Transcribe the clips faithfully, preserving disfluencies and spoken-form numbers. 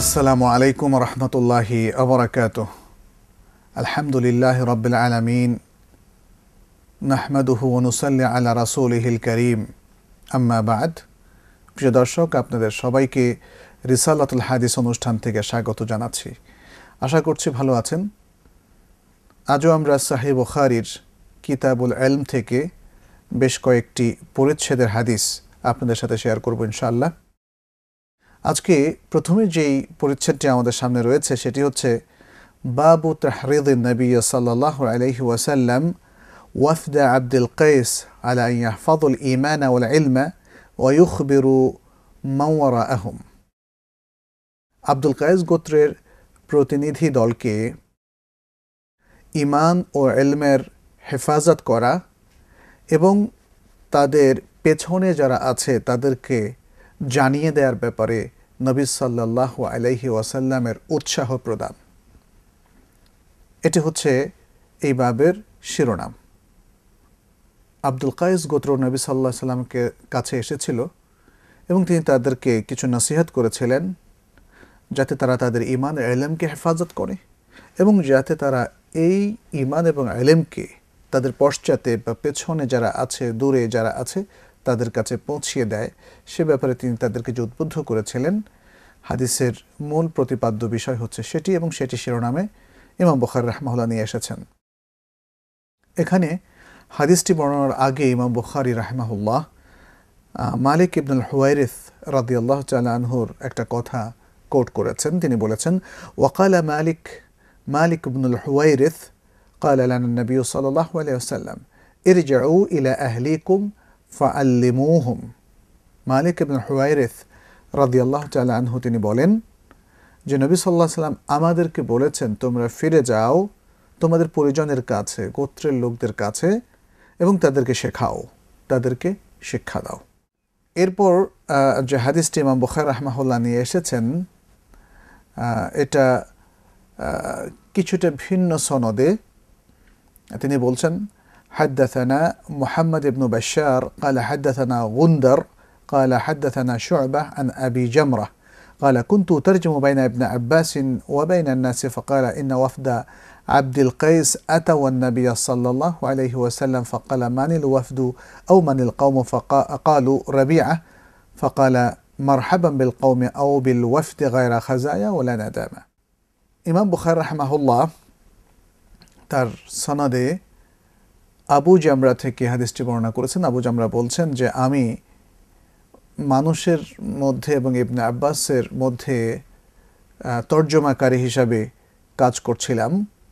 আসসালামু আলাইকুম রহমতুল্লাহি আবরাকাতুহ। আলহামদুলিল্লাহ রাব্বিল আলামিন, নাহমাদুহু ওয়া নুসাল্লি আলা রাসূলিহিল কারীম, আম্মা বা'দ। প্রিয় দর্শক, আপনাদের সবাইকে রিসালাতুল হাদিস অনুষ্ঠান থেকে স্বাগত জানাচ্ছি। আশা করছি ভালো আছেন। আজও আমরা সহিহ বুখারীর কিতাবুল ইলম থেকে বেশ কয়েকটি পরিচ্ছেদের হাদিস আপনাদের সাথে শেয়ার করব ইনশাআল্লাহ। আজকে প্রথমে যেই পরিচ্ছেদটি আমাদের সামনে রয়েছে সেটি হচ্ছে বাবু তাহরিদিন নবী সাল্লাল্লাহু আলাইহি ওয়াসাল্লাম ওয়াফদ আব্দুল কাইস আলা আন ইয়াহফাযুল ঈমান ওয়াল ইলম ওয়া ইউখবিরু মান ওয়ারাআহুম। আব্দুল কাইস গোত্রের প্রতিনিধি দলকে ঈমান ও ইলমের হেফাজত করা এবং তাদের পেছনে যারা আছে তাদেরকে জানিয়ে দেওয়ার ব্যাপারে নবী সাল্লাল্লাহু আলাইহি ওয়াসাল্লামের উৎসাহ প্রদান, এটি হচ্ছে এই বাবের শিরোনাম। আব্দুল কাইস গোত্র নবী সাল্লাল্লাহু আলাইহি ওয়াসাল্লামকে কাছে এসেছিল এবং তিনি তাদেরকে কিছু নসিহত করেছিলেন যাতে তারা তাদের ঈমান ও ইলমকে হেফাজত করে এবং যাতে তারা এই ঈমান এবং ইলমকে তাদের পশ্চাতে বা পেছনে যারা আছে, দূরে যারা আছে তাদের কাছে পৌঁছিয়ে দেয়, সে ব্যাপারে তিনি তাদেরকে যে উদ্বুদ্ধ করেছিলেন। হাদিসের মূল প্রতিপাদ্য বিষয় হচ্ছে সেটি এবং সেটি শিরোনামে ইমাম বুখারী রাহিমাহুল্লাহ নিয়ে এসেছেন। এখানে হাদিসটি বর্ণনার আগে ইমাম বুখারী রাহিমাহুল্লাহ মালিক ইবনুল হুয়াইরিস রাদিয়াল্লাহু তাআলা আনহুর একটা কথা কোট করেছেন। তিনি বলেছেন, ওয়াকালা মালিক মালিক ইবনুল হুয়াইরিস قال لنا النبي صلى الله عليه وسلم ارجعوا إلى أهليكم فعلموهم। মালিক ইবনুল হুয়াইরিস রাদিয়াল্লাহু তাআলা আনহু তিনি বলেন যে নবী সাল্লাল্লাহু আলাইহি ওয়াসাল্লাম আমাদেরকে বলেছেন, তোমরা ফিরে যাও তোমাদের পরিজনের কাছে, গোত্রের লোকদের কাছে এবং তাদেরকে শেখাও, তাদেরকে শিক্ষা দাও। এরপর যে হাদিসটি ইমাম বুখারী রাহিমাহুল্লাহ নিয়ে এসেছেন, এটা কিছুটা ভিন্ন সনদে। তিনি বলছেন, حدثنا محمد بن بشار قال حدثنا غندر قال حدثنا شعبة عن أبي جمرة قال كنت ترجم بين ابن عباس وبين الناس فقال إن وفد عبد القيس أتوا النبي صلى الله عليه وسلم فقال من الوفد أو من القوم؟ فقالوا ربيعة فقال مرحبا بالقوم أو بالوفد غير خزايا ولا ندامة। ইমাম বুখারী রাহিমাহুল্লাহ তার সনদে আবু জামরা থেকে হাদিসটি বর্ণনা করেছেন। আবু জামরা বলছেন যে আমি মানুষের মধ্যে এবং ইবনে আব্বাসের মধ্যে তর্জমাকারী হিসাবে কাজ করছিলাম।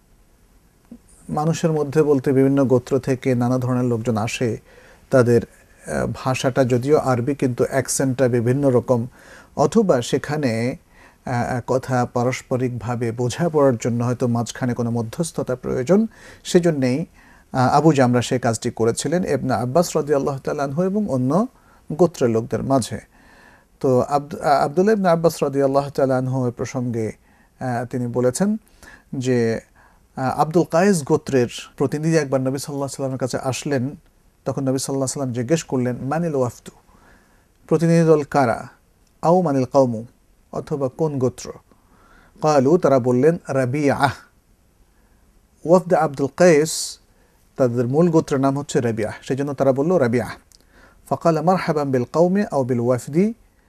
মানুষের মধ্যে বলতে বিভিন্ন গোত্র থেকে নানা ধরনের লোকজন আসে, তাদের ভাষাটা যদিও আরবি কিন্তু অ্যাকসেন্টটা বিভিন্ন রকম, অথবা সেখানে কথা পারস্পরিকভাবে বোঝাপড়ার জন্য হয়তো মাঝখানে কোনো মধ্যস্থতা প্রয়োজন, সেজন্যেই আবু জামরা সে কাজটি করেছিলেন ইবনে আব্বাস রাদিয়াল্লাহু তাআলা আনহু এবং অন্য গোত্রের লোকদের মাঝে। তো আব্দুল্লাহ ইবনে আব্বাস রাদিয়াল্লাহু তাআলা আনহু এর প্রসঙ্গে তিনি বলেছেন যে আব্দুল কাইস গোত্রের প্রতিনিধি একবার নবী সাল্লাল্লাহু আলাইহি ওয়াসাল্লামের কাছে আসলেন। তখন নবী সাল্লাল্লাহু আলাইহি ওয়াসাল্লাম জিজ্ঞেস করলেন, মানিল ওয়াফদু, প্রতিনিধি দল কারা? আও মানিল কওমু, অথবা কোন গোত্র? কালু, তারা বললেন রাবিআহ। ওয়াফদ আব্দুল কাইস, তাদের মূল গোত্রের নাম হচ্ছে রাবিআহ, সেজন্য তারা বলল রাবিআহ। ফাকাল মারহাবান বিল কওমি আও বিল ওয়াফদি,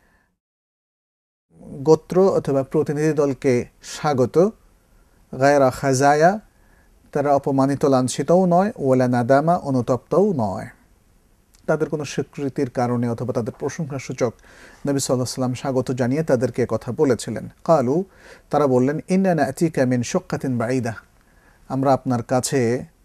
গোত্র অথবা প্রতিনিধি দলকে স্বাগত। গায়রা খাজায়া, তারা অপমানিত লাঞ্ছিতও নয়, ওয়ালা নাদামা, অনুতপ্তও নয়। তাদের কোনো স্বীকৃতির কারণে অথবা তাদের প্রশংসা সূচক নবী সাল্লাল্লাহু আলাইহি ওয়াসাল্লাম স্বাগত জানিয়ে তাদেরকে কথা বলেছিলেন। কালু, তারা বললেন, ইন্না না'তিকা মিন শুক্কাতিন বাঈদা, আমরা আপনার কাছে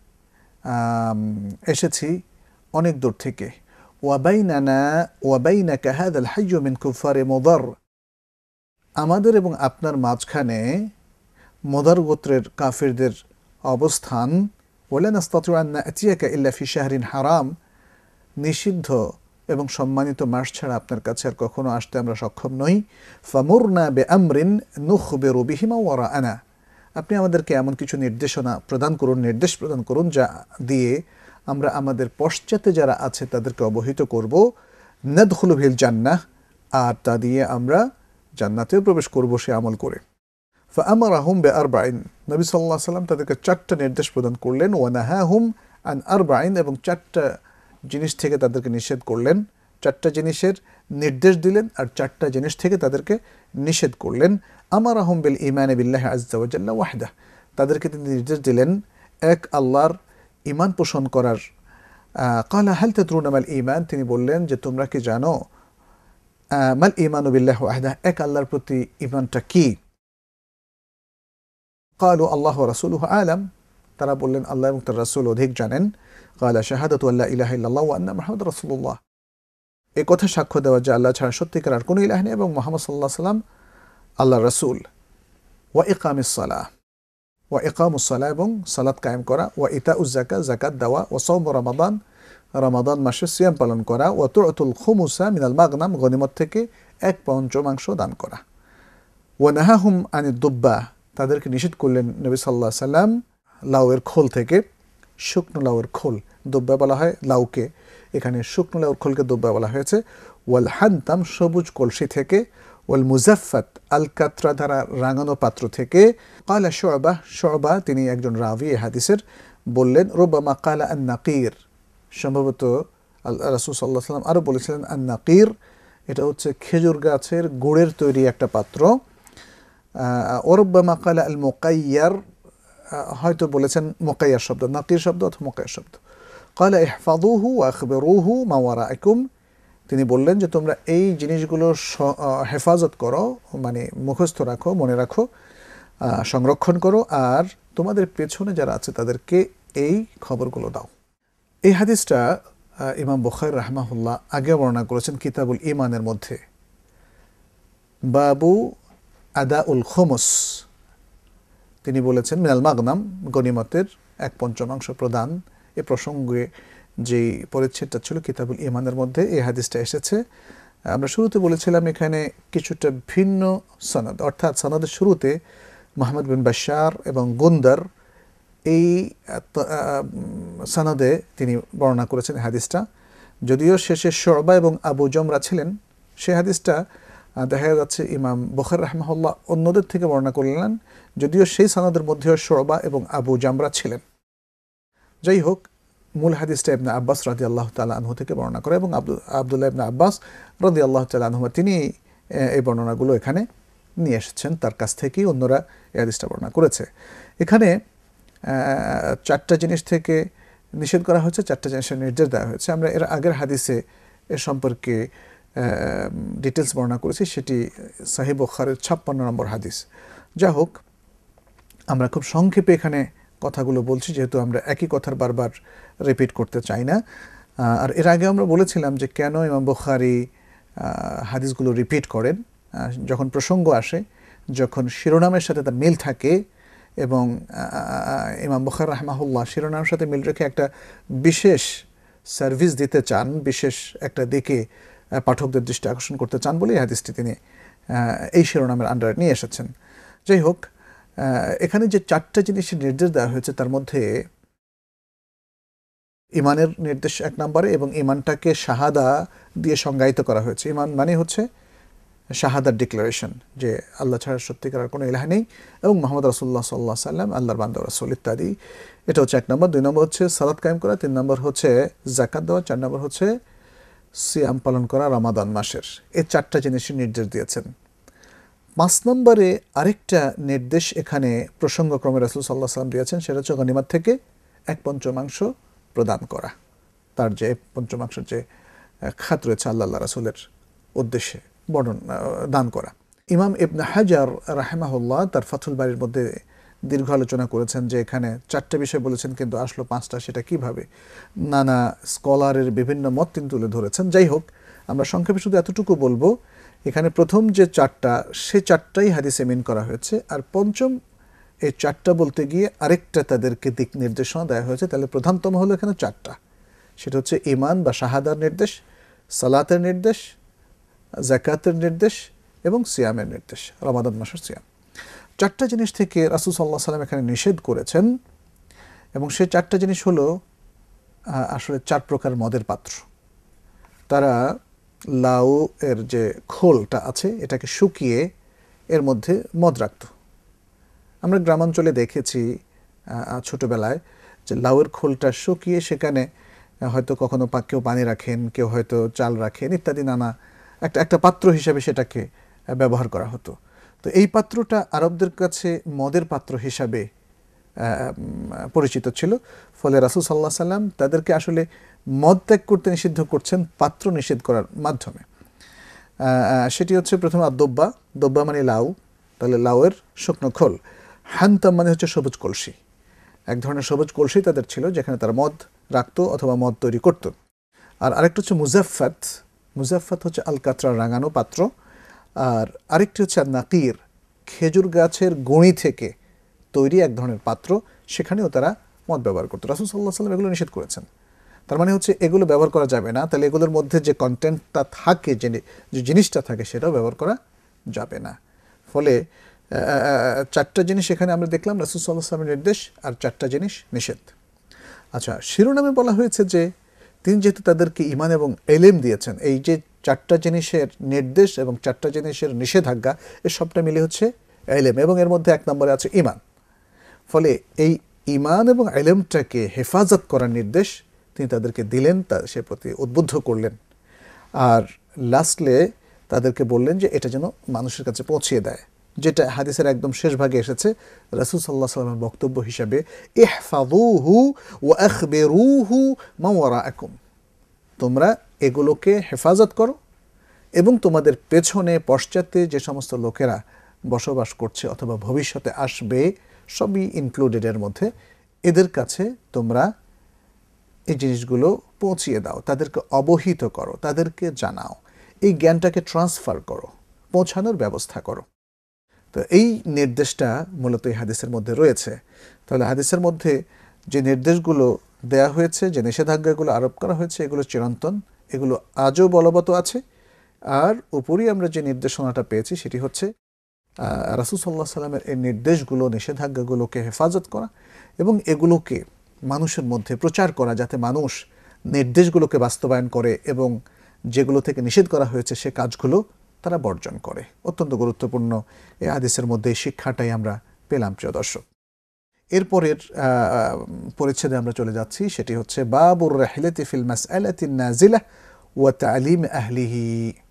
এসেছি অনেক দূর থেকে। ওয়া বাইনানা ওয়া বাইনাকা হাযাল হাইয়্যু মিন কুফারি মুদার, আমাদের এবং আপনার মাঝখানে মুদার গোত্রের কাফিরদের অবস্থান। ওয়ালা নাস্তাতিউ আন না'তিয়াকা ইল্লা ফি শাহরিন হারাম, নিষিদ্ধ এবং সম্মানিত মাস ছাড়া আপনার কাছে আর কখনো আসতে আমরা সক্ষম নই। ফামুরনা বিআমরিন নুখবিরু বিহি মা ওয়ারাআনা, আপনি আমাদেরকে এমন কিছু নির্দেশনা প্রদান করুন, নির্দেশ প্রদান করুন যা দিয়ে আমরা আমাদের পশ্চাতে যারা আছে তাদেরকে অবহিত করব। নাদখুলু বিল জান্নাহ, আর তা দিয়ে আমরা জান্নাতেও প্রবেশ করব সে আমল করে। ফাআমারাহুম বিআরবাইন, নবী সাল্লাল্লাহু আলাইহি ওয়াসাল্লাম তাদেরকে চারটা নির্দেশ প্রদান করলেন। ওয়া নাহাহুম আন আরবাইন, এবং চারটা জিনিস থেকে তাদেরকে নিষেধ করলেন। চারটা জিনিসের নির্দেশ দিলেন আর চারটা জিনিস থেকে তাদেরকে নিষেধ করলেন। আমারাহুম বিল ঈমানি বিল্লাহি আযজা ওয়া জাল্লা ওয়াহদাহ, তাদেরকে তিনি নির্দেশ দিলেন এক আল্লাহর ঈমান পোষণ করার। ক্বালা হাল তাদরুনা মাল ঈমান, তিনি বললেন যে তোমরা কি জানো মাল ঈমানু বিল্লাহি ওয়াহদাহ, এক আল্লাহর প্রতি ঈমানটা কি? ক্বালু আল্লাহু ওয়া রাসূলুহু আ'লাম, তারা বললেন আল্লাহ এবং তার রাসূল অধিক জানেন। ক্বালা শাহাদাতু আল্লা ইলাহা ইল্লাল্লাহ ওয়া আন্না মুহাম্মাদুর রাসূলুল্লাহ, এই কথা সাক্ষ্য দেওয়া যে আল্লাহ ছাড়া সত্যিকার আর কোনো ইলাহ নেই এবং মুহাম্মদ সাল্লাল্লাহু আলাইহি ওয়াসাল্লাম আল্লাহর রাসূল। ওয়া ইকামিস সালাহ, ওয়া ইকামুস সালাহ, এবং সালাত কায়েম করা। ওয়া ইতাউজ যাকাত, যাকাত দেওয়া। ওয়া সাওম রমাদান, রমাদান মাসে সিয়াম পালন করা। ওয়া তু'তুল খুমুসা মিনাল মাগনাম, গনিমত থেকে এক পঞ্চমাংশ দান করা। ওয়া নাহাহুম আনিদ দুব্বা, তাদেরকে নিষেধ করলেন নবী সাল্লাল্লাহু আলাইহি ওয়াসাল্লাম লাউয়ের খোল থেকে। শুকনো লাউয়ের খোল, দুব্বা বলা হয় লাউকে, এখানে শুকনো লাউয়ের খোলকে দুব্বা বলা হয়েছে। ওয়াল হান্তাম, সবুজ কলসি থেকে। ওয়াল মুজাফফাত, আল কাতরা দ্বারা রাঙানো পাত্র থেকে। ক্বালা শু'বা, শু'বা তিনি একজন রাবি এ হাদিসের, বললেন রুবামা ক্বালা আন নাকির, সম্ভবত রাসূল সাল্লাল্লাহু আলাইহি ওয়াসাল্লাম আরও বলেছিলেন আন নাকির, এটা হচ্ছে খেজুর গাছের গুড়ের তৈরি একটা পাত্র। ওরুবামা ক্বালা আল মুকাইয়ার, হয়তো বলেছেন মুকাইয়ার শব্দ, নাকির শব্দ অথবা মুকাইয়ার শব্দ। ক্বালা ইহফাযুহু ওয়া আখবিরুহু মা ওয়ারাআকুম, তিনি বললেন যে তোমরা এই জিনিসগুলো হেফাজত করো, মানে মুখস্থ রাখো, মনে রাখো, সংরক্ষণ করো, আর তোমাদের পেছনে যারা আছে তাদেরকে এই খবরগুলো দাও। এই হাদিসটা ইমাম বুখারী রাহমাহুল্লাহ আগে বর্ণনা করেছেন কিতাবুল ঈমানের মধ্যে। বাবু আদাউল খুমুস, তিনি বলেছেন মিনাল মাগনাম, গনিমতের এক পঞ্চমাংশ প্রদান। এ প্রসঙ্গে যেই পরিচ্ছেদটা ছিল কিতাবুল ঈমানের মধ্যে এই হাদিসটা এসেছে। আমরা শুরুতে বলেছিলাম এখানে কিছুটা ভিন্ন সনদ, অর্থাৎ সনদের শুরুতে মুহাম্মদ বিন বাশশার এবং গুন্দার, এই সনদে তিনি বর্ণনা করেছেন হাদিসটা। যদিও শেষে শু'বা এবং আবু জামরা ছিলেন, সেই হাদিসটা দেখা যাচ্ছে ইমাম বুখারী রাহমাহুল্লাহ অন্যদের থেকে বর্ণনা করলেন, যদিও সেই সনদের মধ্যেও শু'বা এবং আবু জামরা ছিলেন। যাই হোক, মূল হাদিসটা ইবনে আব্বাস রাদিয়াল্লাহু তাআলা আনহু থেকে বর্ণনা করে, এবং আব্দুল্লাহ ইবনে আব্বাস রাদিয়াল্লাহু তাআলা আনহু তিনি এই বর্ণনাগুলো এখানে নিয়ে এসেছেন, তার কাছ থেকেই অন্যরা এই হাদিসটা বর্ণনা করেছে। এখানে চারটা জিনিস থেকে নিষেধ করা হয়েছে, চারটা জিনিসের নির্দেশ দেওয়া হয়েছে। আমরা এর আগের হাদিসে এ সম্পর্কে ডিটেলস বর্ণনা করেছি, সেটি সহিহ বুখারীর ছাপ্পান্ন নম্বর হাদিস। যা হোক, আমরা খুব সংক্ষেপে এখানে কথাগুলো বলছি, যেহেতু আমরা একই কথার বারবার রিপিট করতে চাই না। আর এর আগে আমরা বলেছিলাম যে কেন ইমাম বুখারী হাদিসগুলো রিপিট করেন। যখন প্রসঙ্গ আসে, যখন শিরোনামের সাথে তার মিল থাকে, এবং ইমাম বুখারী রাহমাহুল্লাহ শিরোনামের সাথে মিল রেখে একটা বিশেষ সার্ভিস দিতে চান, বিশেষ একটা দিকে পাঠকদের দৃষ্টি আকর্ষণ করতে চান বলে এই হাদিসটি তিনি এই শিরোনামের আন্ডারে নিয়ে এসেছেন। যাই হোক, এখানে যে চারটা জিনিসের নির্দেশ দেওয়া হয়েছে তার মধ্যে ইমানের নির্দেশ এক নম্বরে, এবং ইমানটাকে শাহাদা দিয়ে সংজ্ঞায়িত করা হয়েছে। ইমান মানে হচ্ছে শাহাদার ডিক্লারেশন যে আল্লাহ ছাড়া সত্যিকার আর কোনো ইলাহ নেই, এবং মুহাম্মদ রাসূলুল্লাহ সাল্লাল্লাহু আলাইহি ওয়াসাল্লাম আল্লাহর বান্দা রাসূল ইত্যাদি। এটা হচ্ছে এক নম্বর। দুই নম্বর হচ্ছে সালাত কায়েম করা। তিন নম্বর হচ্ছে যাকাত দেওয়া। চার নম্বর হচ্ছে সিয়াম পালন করা রমাদান মাসের। এই চারটা জিনিসের নির্দেশ দিয়েছেন। পাঁচ নম্বরে আরেকটা নির্দেশ এখানে প্রসঙ্গক্রমে রাসূল সাল্লাল্লাহু আলাইহি ওয়াসাল্লাম দিয়েছেন, সেটা হচ্ছে গনিমত থেকে এক পঞ্চমাংশ প্রদান করা। তার যে পঞ্চমাংশের যে খাত রয়েছে আল্লাহ রাসূলের উদ্দেশ্যে বর্ণনা দান করা। ইমাম ইবনে হাজার রাহিমাহুল্লাহ তার ফাথুল বারীর মধ্যে দীর্ঘ আলোচনা করেছেন যে এখানে চারটে বিষয় বলেছেন কিন্তু আসলো পাঁচটা, সেটা কিভাবে? নানা স্কলারের বিভিন্ন মত তিনি তুলে ধরেছেন। যাই হোক, আমরা সংক্ষেপে শুধু এতটুকু বলবো, এখানে প্রথম যে চারটা, সে চারটাই হাদিসে মিন করা হয়েছে, আর পঞ্চম এই চারটা বলতে গিয়ে আরেকটা তাদেরকে দিক নির্দেশনা দেওয়া হয়েছে। তাহলে প্রধানতম হলো এখানে চারটা, সেটা হচ্ছে ঈমান বা শাহাদার নির্দেশ, সালাতের নির্দেশ, যাকাতের নির্দেশ এবং সিয়ামের নির্দেশ, রমাদান মাসের সিয়াম। চারটা জিনিস থেকে রাসূল সাল্লাল্লাহু আলাইহি ওয়াসাল্লাম এখানে নিষেধ করেছেন, এবং সেই চারটা জিনিস হলো আসলে চার প্রকার মদের পাত্র। তারা লাউ এর যে খোলটা আছে এটাকে শুকিয়ে এর মধ্যে মদ রাখত। আমরা গ্রামাঞ্চলে দেখেছি ছোটবেলায় যে লাউয়ের খোলটা শুকিয়ে সেখানে হয়তো কখনো কেউ পানি রাখেন, কেউ হয়তো চাল রাখেন ইত্যাদি, নানা একটা একটা পাত্র হিসাবে সেটাকে ব্যবহার করা হতো। তো এই পাত্রটা আরবদের কাছে মদের পাত্র হিসাবে পরিচিত ছিল। ফলে রাসূল সাল্লাল্লাহু আলাইহি সাল্লাম তাদেরকে আসলে মদ ত্যাগ করতে নিষিদ্ধ করছেন পাত্র নিষেধ করার মাধ্যমে। সেটি হচ্ছে প্রথমে আদব্বা, দব্বা মানে লাউ, তাহলে লাউয়ের শুকনো খোল। হান্তাম মানে হচ্ছে সবুজ কলসি, এক ধরনের সবুজ কলসি তাদের ছিল যেখানে তারা মদ রাখতো অথবা মদ তৈরি করত। আর আরেকটা হচ্ছে মুজাফফাত, মুজাফফাত হচ্ছে আলকাতরা রাঙানো পাত্র। আর আরেকটি হচ্ছে নাকির, খেজুর গাছের গুঁড়ি থেকে তৈরি এক ধরনের পাত্র, সেখানেও তারা মদ ব্যবহার করতো। রাসূল সাল্লাল্লাহু আলাইহি ওয়াসাল্লাম এগুলো নিষেধ করেছেন। তার মানে হচ্ছে এগুলো ব্যবহার করা যাবে না, তাহলে এগুলোর মধ্যে যে কন্টেন্টটা থাকে, যে যে জিনিসটা থাকে সেটাও ব্যবহার করা যাবে না। ফলে চারটা জিনিস এখানে আমরা দেখলাম রাসূল সাল্লাল্লাহু আলাইহি ওয়াসাল্লামের নির্দেশ, আর চারটা জিনিস নিষেধ। আচ্ছা, শিরোনামে বলা হয়েছে যে তিনি যেহেতু তাদেরকে ঈমান এবং ইলম দিয়েছেন, এই যে চারটা জিনিসের নির্দেশ এবং চারটা জিনিসের নিষেধাজ্ঞা, এর সবটা মিলে হচ্ছে ইলম, এবং এর মধ্যে এক নম্বরে আছে ঈমান। ফলে এই ঈমান এবং ইলমটাকে হেফাজত করার নির্দেশ তিনি তাদেরকে দিলেন, তা সে প্রতি উদ্বুদ্ধ করলেন। আর লাস্টলে তাদেরকে বললেন যে এটা যেন মানুষের কাছে পৌঁছিয়ে দেয়, যেটা হাদিসের একদম শেষ ভাগে এসেছে রাসূল সাল্লাল্লাহু আলাইহি ওয়াসাল্লামের বক্তব্য হিসাবে, ইহফাযুহু ওয়া আখবিরুহু মান ওয়ারাআকুম, তোমরা এগুলোকে হেফাজত করো এবং তোমাদের পেছনে পশ্চাতে যে সমস্ত লোকেরা বসবাস করছে অথবা ভবিষ্যতে আসবে, সবই ইনক্লুডেড এর মধ্যে, এদের কাছে তোমরা এই জিনিসগুলো পৌঁছিয়ে দাও, তাদেরকে অবহিত করো, তাদেরকে জানাও, এই জ্ঞানটাকে ট্রান্সফার করো, পৌঁছানোর ব্যবস্থা করো। তো এই নির্দেশটা মূলত এই হাদিসের মধ্যে রয়েছে। তাহলে হাদিসের মধ্যে যে নির্দেশগুলো দেয়া হয়েছে, যে নিষেধাজ্ঞাগুলো আরোপ করা হয়েছে, এগুলো চিরন্তন, এগুলো আজও বলবৎ আছে। আর উপরই আমরা যে নির্দেশনাটা পেয়েছি সেটি হচ্ছে রাসূল সাল্লাল্লাহু আলাইহি সাল্লামের এই নির্দেশগুলো, নিষেধাজ্ঞাগুলোকে হেফাজত করা এবং এগুলোকে মানুষের মধ্যে প্রচার করা, যাতে মানুষ নির্দেশগুলোকে বাস্তবায়ন করে এবং যেগুলো থেকে নিষেধ করা হয়েছে সে কাজগুলো তারা বর্জন করে। অত্যন্ত গুরুত্বপূর্ণ এই হাদিসের মধ্যে এই শিক্ষাটাই আমরা পেলাম প্রিয় দর্শক। এরপরের পরিচ্ছেদে আমরা চলে যাচ্ছি, সেটি হচ্ছে বাবুর রাহলাতি ফিল মাসআলাতিন নাজিলা ওয়া তালিম আহলিহি।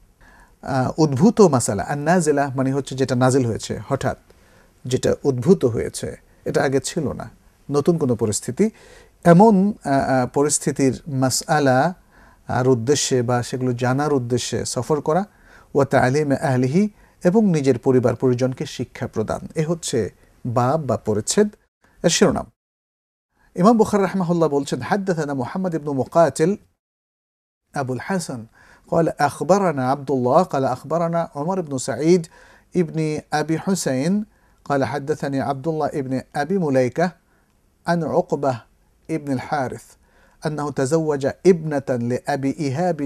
উদ্ভূত মাসালা, আর নাজিলা মানে হচ্ছে যেটা নাজিল হয়েছে, হঠাৎ যেটা উদ্ভূত হয়েছে, এটা আগে ছিল না, নতুন কোনো পরিস্থিতি, এমন পরিস্থিতির মাসআলা আর উদ্দেশ্যে বা সেগুলো জানার উদ্দেশ্যে সফর করা, ওয়া তালিম আহলিহি, এবং নিজের পরিবার পরিজনকে শিক্ষা প্রদান। এ হচ্ছে বাব বা পরিচ্ছেদ এর শিরোনাম। ইমাম বুখারী রাহিমাহুল্লাহ বলছেন, হাদ্দাথানা মুহাম্মদ ইবনে মুকাতিল আবুল হাসান قال أخبرنا عبد الله قال أخبرنا عمر بن سعيد ابن أبي حسين قال حدثني عبد الله ابن أبي مليكة عن عقبة ابن الحارث أنه تزوج ابنة لأبي إيهاب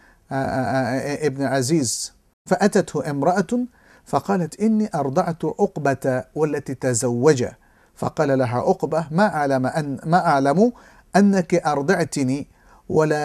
ابن عزيز، فأتته امرأة فقالت إني أرضعت عقبة والتي تزوج، فقال لها عقبة ما أعلم أن ما أعلم أنك أرضعتني ولا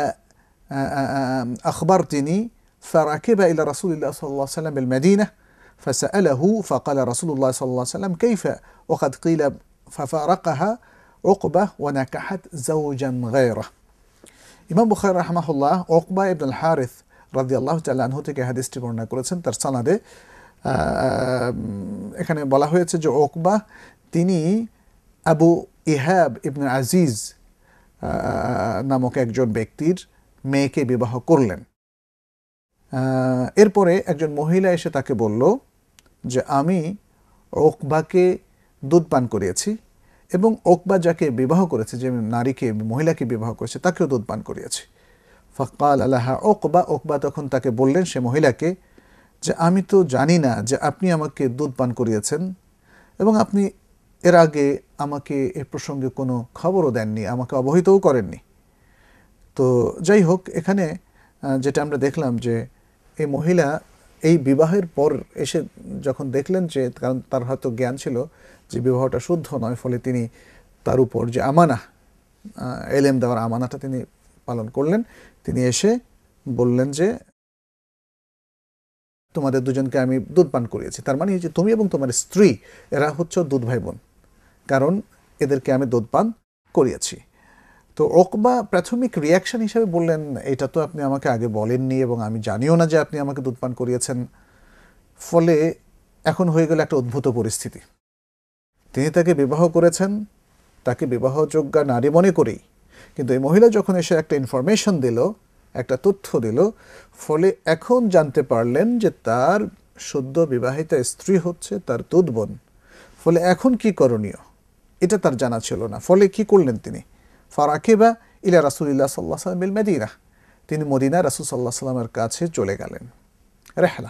أخبرتني، فركب إلى رسول الله صلى الله عليه وسلم بالمدينة فسأله فقال رسول الله صلى الله عليه وسلم كيف وقد قيل، ففارقها عقبة ونكحت زوجا غيره। ইমাম বুখারী রাহিমাহুল্লাহ উকবা ইবনে আল হারিস রাদিয়াল্লাহু তাআলা আনহু থেকে হাদিসটি বর্ণনা করেছেন। তার সনদে এখানে বলা হয়েছে যে উকবা তিনি আবু ইহাব ইবনে আজিজ নামক একজন ব্যক্তির মেয়েকে বিবাহ করলেন। এরপরে একজন মহিলা এসে তাকে বলল যে আমি উকবাকে দুধ পান করিয়েছি এবং উকবা যাকে বিবাহ করেছে, যে নারীকে মহিলাকে বিবাহ করেছে, তাকেও দুধ পান করিয়েছি। ফাকাল লাহা উকবা, উকবা তখন তাকে বললেন সে মহিলাকে যে আমি তো জানি না যে আপনি আমাকে দুধ পান করিয়েছেন এবং আপনি এর আগে আমাকে এ প্রসঙ্গে কোনো খবরও দেননি, আমাকে অবহিতও করেননি। তো যাই হোক, এখানে যেটা আমরা দেখলাম যে এই মহিলা এই বিবাহের পর এসে যখন দেখলেন যে, কারণ তার হয়তো জ্ঞান ছিল যে বিবাহটা শুদ্ধ নয়, ফলে তিনি তার উপর যে আমানা, এলেম দেওয়ার আমানাটা তিনি পালন করলেন। তিনি এসে বললেন যে তোমাদের দুজনকে আমি দুধ পান করিয়েছি। তার মানে যে তুমি এবং তোমার স্ত্রী এরা হচ্ছে দুধ ভাই বোন, কারণ এদেরকে আমি দুধ পান করিয়েছি। তো ওকবা প্রাথমিক রিয়াকশন হিসেবে বললেন, এটা তো আপনি আমাকে আগে বলেননি এবং আমি জানিও না যে আপনি আমাকে দুধ পান করিয়েছেন। ফলে এখন হয়ে গেল একটা অদ্ভুত পরিস্থিতি। তিনি তাকে বিবাহ করেছেন, তাকে বিবাহযোগ্য নারী মনে করেই, কিন্তু এই মহিলা যখন এসে একটা ইনফরমেশন দিল, একটা তথ্য দিল, ফলে এখন জানতে পারলেন যে তার সদ্য বিবাহিতা স্ত্রী হচ্ছে তার দুধ বোন। ফলে এখন কি করণীয় এটা তার জানা ছিল না। ফলে কি করলেন তিনি? ফারাকিবা ইলা রাসূলিল্লাহ সাল্লাল্লাহু আলাইহি ওয়াসাল্লাম বিল মদিনা, তিনি মদিনা রাসূল সাল্লাল্লাহু আলাইহি ওয়াসাল্লামের কাছে চলে গেলেন। রেহলা,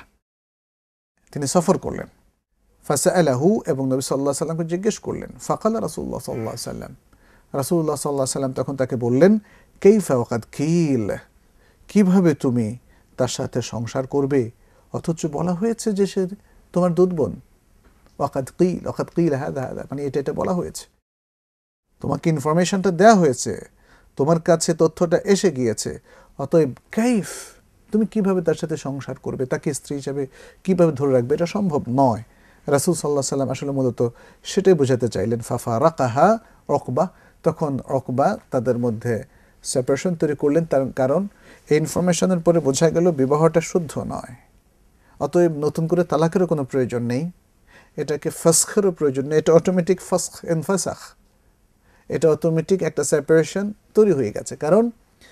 তিনি সফর করলেন। ফাসাআলাহু, এবং নবী সাল্লাল্লাহু আলাইহি ওয়াসাল্লামকে জিজ্ঞেস করলেন। ফাকালা রাসূলুল্লাহ সাল্লাল্লাহু আলাইহি ওয়াসাল্লাম, রাসূলুল্লাহ সাল্লাল্লাহু আলাইহি ওয়াসাল্লাম তখন তাকে বললেন, কাইফা ওয়াকাদ কিল, কিভাবে তুমি তার সাথে সংসার করবে অথচ বলা হয়েছে যে সে তোমার দুধ বোন। ওয়াকাদ কিল, ওয়াকাদ কিল হাদা হাদা, মানে এটা এটা বলা হয়েছে, তোমাকে ইনফরমেশনটা দেওয়া হয়েছে, তোমার কাছে তথ্যটা এসে গিয়েছে, অতএব কাইফ, তুমি কিভাবে তার সাথে সংসার করবে, তাকে স্ত্রী হিসাবে কিভাবে ধরে রাখবে, এটা সম্ভব নয়। রাসূল সাল্লাল্লাহু আলাইহি ওয়াসাল্লাম আসলে মূলত সেটাই বোঝাতে চাইলেন। ফাফারাকাহা উকবা, তখন উকবা তাদের মধ্যে সেপারেশন তৈরি করলেন, তার কারণ এই ইনফরমেশনের পরে বোঝা গেল বিবাহটা শুদ্ধ নয়। অতএব নতুন করে তালাকেরও কোনো প্রয়োজন নেই, এটাকে ফাসখেরও প্রয়োজন নেই, এটা অটোমেটিক ফাসখ ইনফাসাখ, এটা অটোমেটিক একটা সেপারেশন তৈরি হয়ে গেছে। কারণ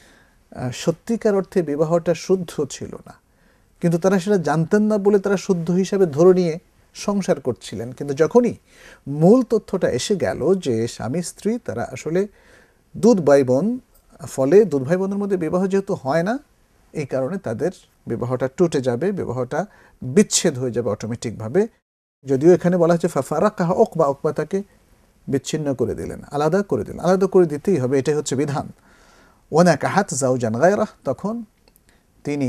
সত্যিকার অর্থে বিবাহটা শুদ্ধ ছিল না, কিন্তু তারা সেটা জানতেন না বলে তারা শুদ্ধ হিসাবে ধরে নিয়ে সংসার করছিলেন। কিন্তু যখনই মূল তথ্যটা এসে গেল যে স্বামী স্ত্রী তারা আসলে দুধ ভাই বোন, ফলে দুধ ভাই বোনের মধ্যে বিবাহ যেহেতু হয় না, এই কারণে তাদের বিবাহটা টুটে যাবে, বিবাহটা বিচ্ছেদ হয়ে যাবে অটোমেটিকভাবে। যদিও এখানে বলা হচ্ছে ফাফারাকাহা উকবা, উকবা তাকে বিচ্ছিন্ন করে দিলেন, আলাদা করে দিলেন, আলাদা করে দিতেই হবে, এটাই হচ্ছে বিধান। ওয়ানাকাহাত যাওজান গায়রাহ, তখন তিনি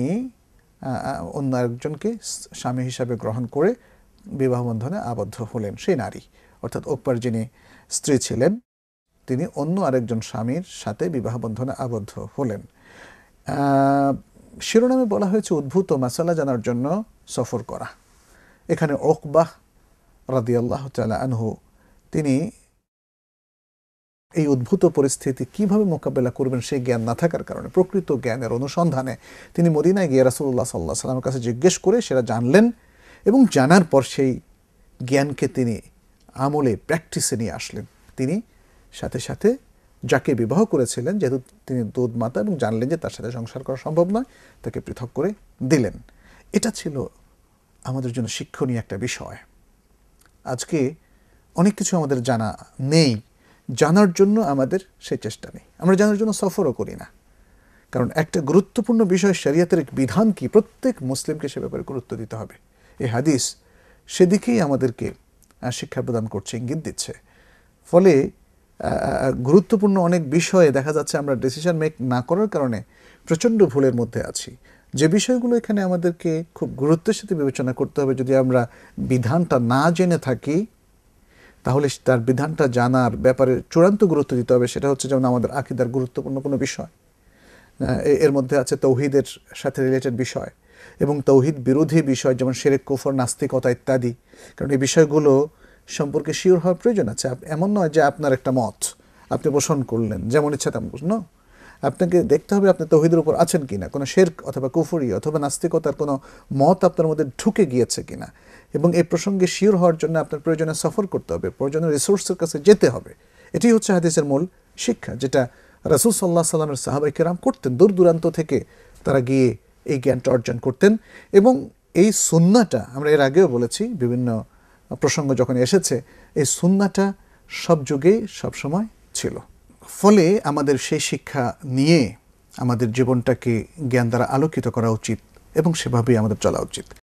অন্য একজনকে স্বামী হিসাবে গ্রহণ করে বিবাহ বন্ধনে আবদ্ধ হলেন। সেই নারী অর্থাৎ উকবার যিনি স্ত্রী ছিলেন, তিনি অন্য আরেকজন স্বামীর সাথে বিবাহ বন্ধনে আবদ্ধ হলেন। শিরোনামে বলা হয়েছে উদ্ভূত মাসালা জানার জন্য সফর করা। এখানে উকবাহ রাদিয়াল্লাহু তাআলা আনহু তিনি এই উদ্ভূত পরিস্থিতি কিভাবে মোকাবেলা করবেন সেই জ্ঞান না থাকার কারণে, প্রকৃত জ্ঞানের অনুসন্ধানে তিনি মদিনায় গিয়ে রাসূলুল্লাহ সাল্লাল্লাহু আলাইহি ওয়াসাল্লামের কাছে জিজ্ঞেস করে সেটা জানলেন, এবং জানার পর সেই জ্ঞানকে তিনি আমলে প্র্যাকটিসে নিয়ে আসলেন। তিনি সাথে সাথে যাকে বিবাহ করেছিলেন, যেহেতু তিনি দুধ মাতা এবং জানলেন যে তার সাথে সংসার করা সম্ভব নয়, তাকে পৃথক করে দিলেন। এটা ছিল আমাদের জন্য শিক্ষণীয় একটা বিষয়। আজকে অনেক কিছু আমাদের জানা নেই, জানার জন্য আমাদের সেই চেষ্টা নেই, আমরা জানার জন্য সফরও করি না। কারণ একটা গুরুত্বপূর্ণ বিষয় শরীয়তের বিধান কি, প্রত্যেক মুসলিমকে সে ব্যাপারে গুরুত্ব দিতে হবে। এই হাদিস সেদিকেই আমাদেরকে শিক্ষা প্রদান করছে, ইঙ্গিত দিচ্ছে। ফলে গুরুত্বপূর্ণ অনেক বিষয়ে দেখা যাচ্ছে আমরা ডিসিশন মেক না করার কারণে প্রচণ্ড ভুলের মধ্যে আছি। যে বিষয়গুলো এখানে আমাদেরকে খুব গুরুত্বের সাথে বিবেচনা করতে হবে, যদি আমরা বিধানটা না জেনে থাকি তাহলে তার বিধানটা জানার ব্যাপারে চূড়ান্ত গুরুত্ব দিতে হবে। সেটা হচ্ছে যেমন আমাদের আকীদার গুরুত্বপূর্ণ কোনো বিষয়, এর মধ্যে আছে তৌহিদের সাথে রিলেটেড বিষয় এবং তৌহিদ বিরোধী বিষয়, যেমন শিরক, কুফর, নাস্তিকতা ইত্যাদি। কারণ এই বিষয়গুলো সম্পর্কে শিওর হওয়ার প্রয়োজন আছে। এমন নয় যে আপনার একটা মত আপনি পোষণ করলেন যেমন ইচ্ছা তেমন, ন, আপনাকে দেখতে হবে আপনি তৌহিদের উপর আছেন কিনা, কোনো শিরক অথবা কুফরি অথবা নাস্তিকতার কোনো মত আপনার মধ্যে ঢুকে গিয়েছে কিনা। এবং এই প্রসঙ্গে শিওর হওয়ার জন্য আপনার প্রয়োজনে সফর করতে হবে, প্রয়োজনীয় রিসোর্সের কাছে যেতে হবে। এটি হচ্ছে হাদিসের মূল শিক্ষা, যেটা রাসূল সাল্লাল্লাহু আলাইহি ওয়াসাল্লামের সাহাবায়ে কেরাম করতেন। দূর দূরান্ত থেকে তারা গিয়ে এই জ্ঞানটা অর্জন করতেন। এবং এই সুন্নাহটা আমরা এর আগেও বলেছি, বিভিন্ন প্রসঙ্গ যখন এসেছে, এই সুন্নাহটা সব যুগেই সবসময় ছিল। ফলে আমাদের সেই শিক্ষা নিয়ে আমাদের জীবনটাকে জ্ঞান দ্বারা আলোকিত করা উচিত এবং সেভাবেই আমাদের চলা উচিত।